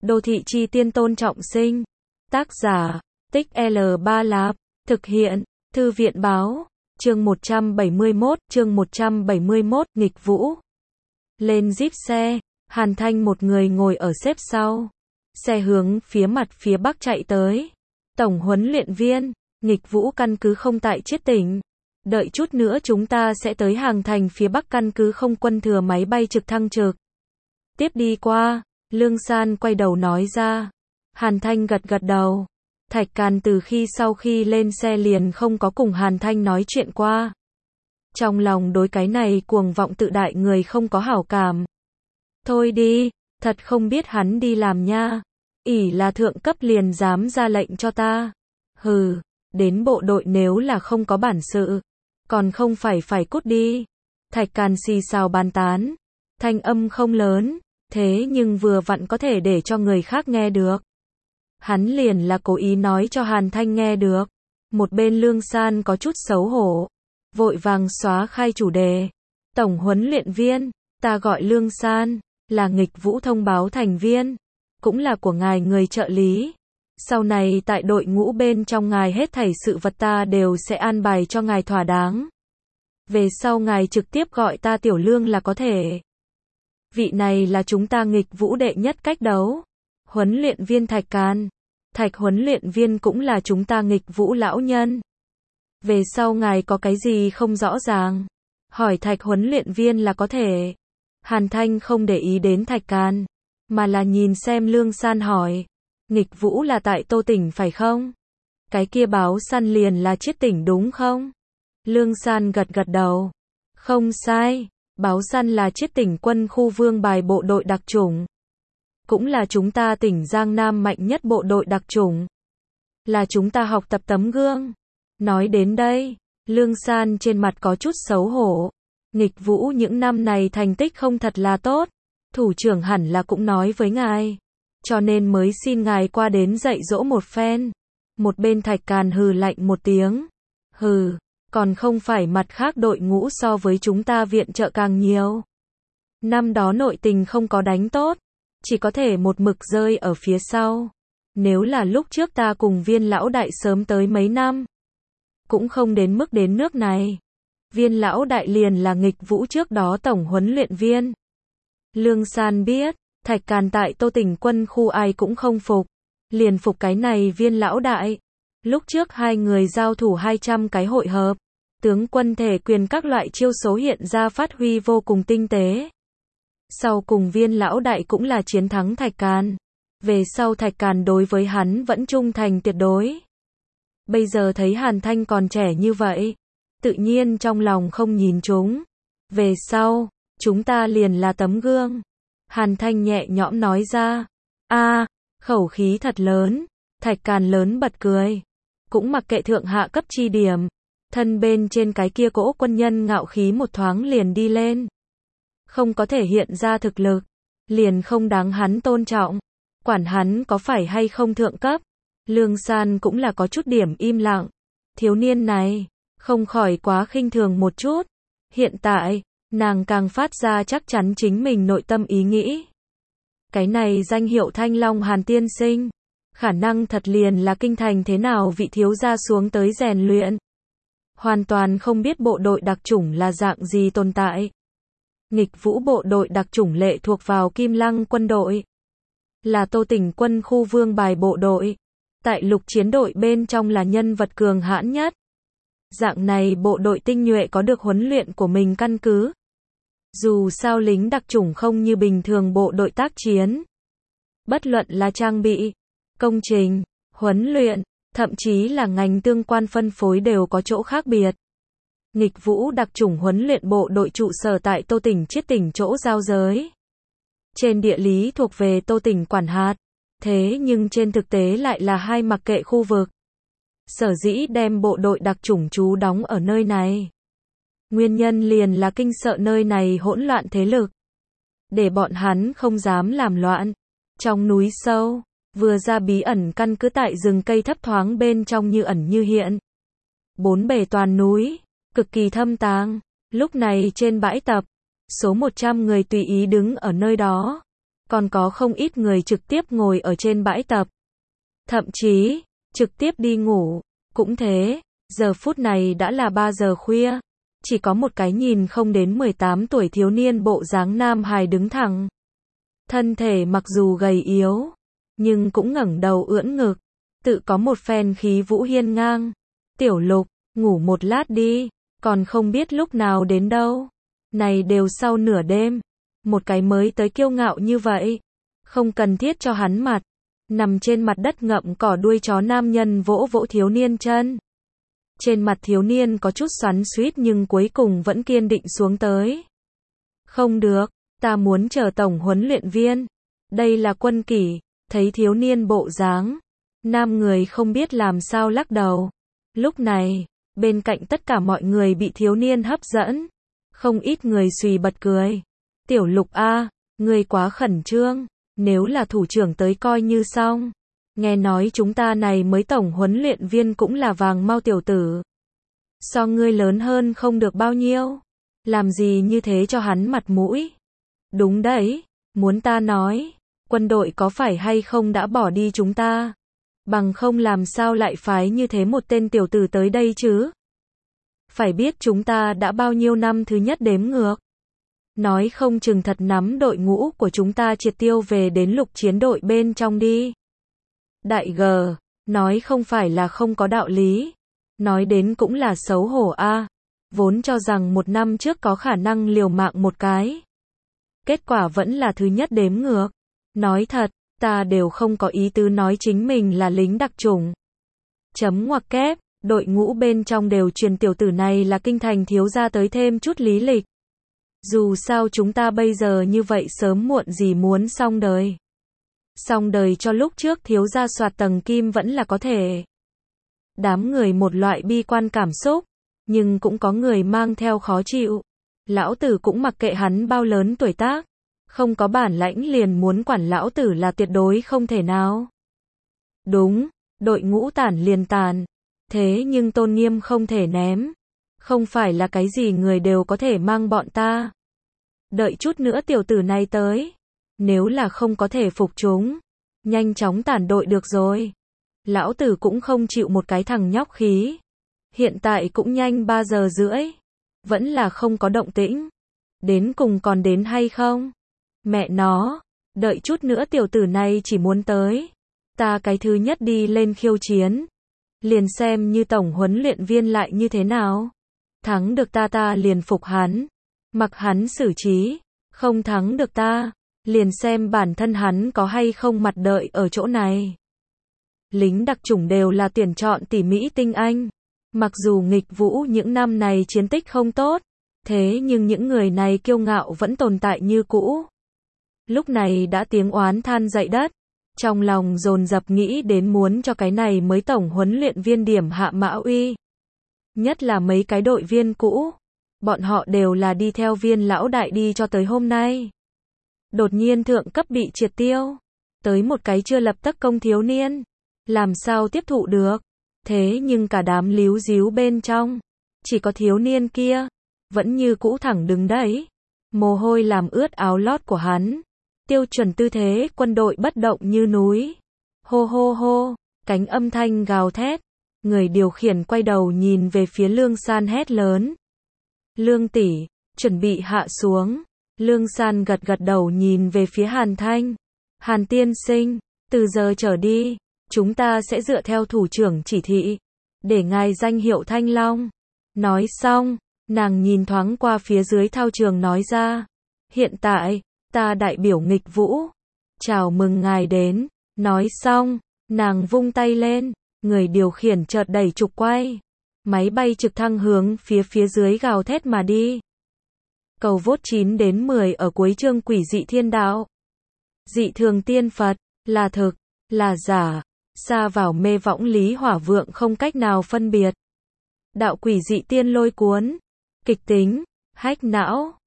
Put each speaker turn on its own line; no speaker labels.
Đô thị chi tiên Tôn Trọng Sinh. Tác giả, Tích L3 Lạp. Thực hiện, Thư viện báo. Chương 171, nghịch vũ. Lên jeep xe, Hàn Thanh một người ngồi ở xếp sau. Xe hướng phía mặt phía bắc chạy tới. Tổng huấn luyện viên, nghịch vũ căn cứ không tại Chiết Tỉnh. Đợi chút nữa chúng ta sẽ tới Hàng Thành phía bắc căn cứ không quân thừa máy bay trực thăng trực tiếp đi qua. Lương San quay đầu nói ra. Hàn Thanh gật gật đầu. Thạch Càn từ sau khi lên xe liền không có cùng Hàn Thanh nói chuyện qua. Trong lòng đối cái này cuồng vọng tự đại người không có hảo cảm. Thôi đi, thật không biết hắn đi làm nha. ỷ là thượng cấp liền dám ra lệnh cho ta. Hừ, đến bộ đội nếu là không có bản sự, còn không phải cút đi. Thạch Càn xì xào bàn tán. Thanh âm không lớn, thế nhưng vừa vặn có thể để cho người khác nghe được. Hắn liền là cố ý nói cho Hàn Thanh nghe được. Một bên Lương San có chút xấu hổ, vội vàng xóa khai chủ đề. Tổng huấn luyện viên, ta gọi Lương San, là nghịch vũ thông báo thành viên, cũng là của ngài người trợ lý. Sau này tại đội ngũ bên trong ngài hết thảy sự vật ta đều sẽ an bài cho ngài thỏa đáng. Về sau ngài trực tiếp gọi ta Tiểu Lương là có thể. Vị này là chúng ta nghịch vũ đệ nhất cách đấu. Huấn luyện viên Thạch Càn. Thạch huấn luyện viên cũng là chúng ta nghịch vũ lão nhân. Về sau ngài có cái gì không rõ ràng, hỏi Thạch huấn luyện viên là có thể. Hàn Thanh không để ý đến Thạch Càn, mà là nhìn xem Lương San hỏi. Nghịch vũ là tại Tô Tỉnh phải không? Cái kia báo săn liền là Chiết Tỉnh đúng không? Lương San gật gật đầu. Không sai, báo săn là Chiết Tỉnh quân khu Vương Bài bộ đội đặc chủng. Cũng là chúng ta tỉnh Giang Nam mạnh nhất bộ đội đặc chủng. Là chúng ta học tập tấm gương. Nói đến đây, Lương San trên mặt có chút xấu hổ. Nghịch vũ những năm này thành tích không thật là tốt. Thủ trưởng hẳn là cũng nói với ngài. Cho nên mới xin ngài qua đến dạy dỗ một phen. Một bên Thạch Càn hừ lạnh một tiếng. Hừ, còn không phải mặt khác đội ngũ so với chúng ta viện trợ càng nhiều. Năm đó nội tình không có đánh tốt, chỉ có thể một mực rơi ở phía sau. Nếu là lúc trước ta cùng Viên lão đại sớm tới mấy năm, cũng không đến mức đến nước này. Viên lão đại liền là nghịch vũ trước đó tổng huấn luyện viên. Lương San biết, Thạch Càn tại Tô Tỉnh quân khu ai cũng không phục, liền phục cái này Viên lão đại. Lúc trước hai người giao thủ 200 cái hội hợp, tướng quân thể quyền các loại chiêu số hiện ra phát huy vô cùng tinh tế. Sau cùng Viên lão đại cũng là chiến thắng Thạch Càn. Về sau Thạch Càn đối với hắn vẫn trung thành tuyệt đối. Bây giờ thấy Hàn Thanh còn trẻ như vậy, tự nhiên trong lòng không nhìn chúng. Về sau, chúng ta liền là tấm gương. Hàn Thanh nhẹ nhõm nói ra. Khẩu khí thật lớn. Thạch Càn lớn bật cười. Cũng mặc kệ thượng hạ cấp chi điểm. Thân bên trên cái kia cỗ quân nhân ngạo khí một thoáng liền đi lên. Không có thể hiện ra thực lực, liền không đáng hắn tôn trọng. Quản hắn có phải hay không thượng cấp. Lương San cũng là có chút điểm im lặng. Thiếu niên này, không khỏi quá khinh thường một chút. Hiện tại, nàng càng phát ra chắc chắn chính mình nội tâm ý nghĩ. Cái này danh hiệu Thanh Long Hàn tiên sinh, khả năng thật liền là kinh thành thế nào vị thiếu gia xuống tới rèn luyện. Hoàn toàn không biết bộ đội đặc chủng là dạng gì tồn tại. Nghịch vũ bộ đội đặc chủng lệ thuộc vào Kim Lăng quân đội. Là Tô Tỉnh quân khu Vương Bài bộ đội. Tại lục chiến đội bên trong là nhân vật cường hãn nhất. Dạng này bộ đội tinh nhuệ có được huấn luyện của mình căn cứ. Dù sao lính đặc chủng không như bình thường bộ đội tác chiến. Bất luận là trang bị, công trình, huấn luyện, thậm chí là ngành tương quan phân phối đều có chỗ khác biệt. Nghịch vũ đặc chủng huấn luyện bộ đội trụ sở tại Tô Tỉnh Chiết Tỉnh chỗ giao giới. Trên địa lý thuộc về Tô Tỉnh quản hạt, thế nhưng trên thực tế lại là hai mặc kệ khu vực. Sở dĩ đem bộ đội đặc chủng trú đóng ở nơi này. Nguyên nhân liền là kinh sợ nơi này hỗn loạn thế lực. Để bọn hắn không dám làm loạn. Trong núi sâu, vừa ra bí ẩn căn cứ tại rừng cây thấp thoáng bên trong như ẩn như hiện. Bốn bề toàn núi, cực kỳ thâm tàng. Lúc này trên bãi tập, số 100 người tùy ý đứng ở nơi đó. còn có không ít người trực tiếp ngồi ở trên bãi tập. Thậm chí, trực tiếp đi ngủ. Cũng thế, giờ phút này đã là 3 giờ khuya. Chỉ có một cái nhìn không đến 18 tuổi thiếu niên bộ dáng nam hài đứng thẳng. Thân thể mặc dù gầy yếu, nhưng cũng ngẩng đầu ưỡn ngực, tự có một phen khí vũ hiên ngang. Tiểu Lục, ngủ một lát đi, còn không biết lúc nào đến đâu. Này đều sau nửa đêm, một cái mới tới kiêu ngạo như vậy, không cần thiết cho hắn mặt. Nằm trên mặt đất ngậm cỏ đuôi chó nam nhân vỗ vỗ thiếu niên chân. Trên mặt thiếu niên có chút xoắn xuýt nhưng cuối cùng vẫn kiên định xuống tới. Không được, ta muốn chờ tổng huấn luyện viên. Đây là Quân Kỷ, thấy thiếu niên bộ dáng. Nam người không biết làm sao lắc đầu. Lúc này, bên cạnh tất cả mọi người bị thiếu niên hấp dẫn. Không ít người xùy bật cười. Tiểu Lục a, ngươi quá khẩn trương. Nếu là thủ trưởng tới coi như xong. Nghe nói chúng ta này mới tổng huấn luyện viên cũng là vàng mau tiểu tử. So ngươi lớn hơn không được bao nhiêu. Làm gì như thế cho hắn mặt mũi. Đúng đấy, muốn ta nói, quân đội có phải hay không đã bỏ đi chúng ta. Bằng không làm sao lại phái như thế một tên tiểu tử tới đây chứ. Phải biết chúng ta đã bao nhiêu năm thứ nhất đếm ngược. Nói không chừng thật nắm đội ngũ của chúng ta triệt tiêu về đến lục chiến đội bên trong đi. Đại G, nói không phải là không có đạo lý. Nói đến cũng là xấu hổ a. Vốn cho rằng một năm trước có khả năng liều mạng một cái. Kết quả vẫn là thứ nhất đếm ngược. Nói thật, ta đều không có ý tứ nói chính mình là lính đặc chủng. Chấm ngoặc kép, đội ngũ bên trong đều truyền tiểu tử này là kinh thành thiếu gia tới thêm chút lý lịch. Dù sao chúng ta bây giờ như vậy sớm muộn gì muốn xong đời. Xong đời cho lúc trước thiếu gia soạt tầng kim vẫn là có thể. Đám người một loại bi quan cảm xúc, nhưng cũng có người mang theo khó chịu. Lão tử cũng mặc kệ hắn bao lớn tuổi tác. Không có bản lãnh liền muốn quản lão tử là tuyệt đối không thể nào. Đúng, đội ngũ tản liền tàn. Thế nhưng tôn nghiêm không thể ném. Không phải là cái gì người đều có thể mang bọn ta. Đợi chút nữa tiểu tử này tới. Nếu là không có thể phục chúng, nhanh chóng tản đội được rồi. Lão tử cũng không chịu một cái thằng nhóc khí. Hiện tại cũng nhanh 3 giờ rưỡi. Vẫn là không có động tĩnh. Đến cùng còn đến hay không? Mẹ nó, đợi chút nữa tiểu tử này chỉ muốn tới. Ta cái thứ nhất đi lên khiêu chiến. Liền xem như tổng huấn luyện viên lại như thế nào. Thắng được ta liền phục hắn. Mặc hắn xử trí. Không thắng được ta. Liền xem bản thân hắn có hay không mặt đợi ở chỗ này. Lính đặc chủng đều là tuyển chọn tỉ mỉ tinh anh. Mặc dù nghịch vũ những năm này chiến tích không tốt. Thế nhưng những người này kiêu ngạo vẫn tồn tại như cũ. Lúc này đã tiếng oán than dậy đất. Trong lòng dồn dập nghĩ đến muốn cho cái này mới tổng huấn luyện viên điểm hạ mã uy. Nhất là mấy cái đội viên cũ. Bọn họ đều là đi theo Viên lão đại đi cho tới hôm nay. Đột nhiên thượng cấp bị triệt tiêu. Tới một cái chưa lập tất công thiếu niên. Làm sao tiếp thụ được. Thế nhưng cả đám líu díu bên trong. Chỉ có thiếu niên kia. Vẫn như cũ thẳng đứng đấy. Mồ hôi làm ướt áo lót của hắn. Tiêu chuẩn tư thế quân đội bất động như núi. Hô hô hô. Cánh âm thanh gào thét. Người điều khiển quay đầu nhìn về phía Lương San hét lớn. Lương tỷ, chuẩn bị hạ xuống. Lương San gật gật đầu nhìn về phía Hàn Thanh. Hàn tiên sinh, từ giờ trở đi, chúng ta sẽ dựa theo thủ trưởng chỉ thị. Để ngài danh hiệu Thanh Long. Nói xong, nàng nhìn thoáng qua phía dưới thao trường nói ra. Hiện tại, ta đại biểu nghịch vũ. Chào mừng ngài đến. Nói xong, nàng vung tay lên. Người điều khiển chợt đẩy trục quay. Máy bay trực thăng hướng phía dưới gào thét mà đi. Cầu vote 9 đến 10 ở cuối chương Quỷ dị thiên đạo. Dị thường tiên Phật, là thực, là giả, xa vào mê võng lý hỏa vượng không cách nào phân biệt. Đạo quỷ dị tiên lôi cuốn, kịch tính, hách não.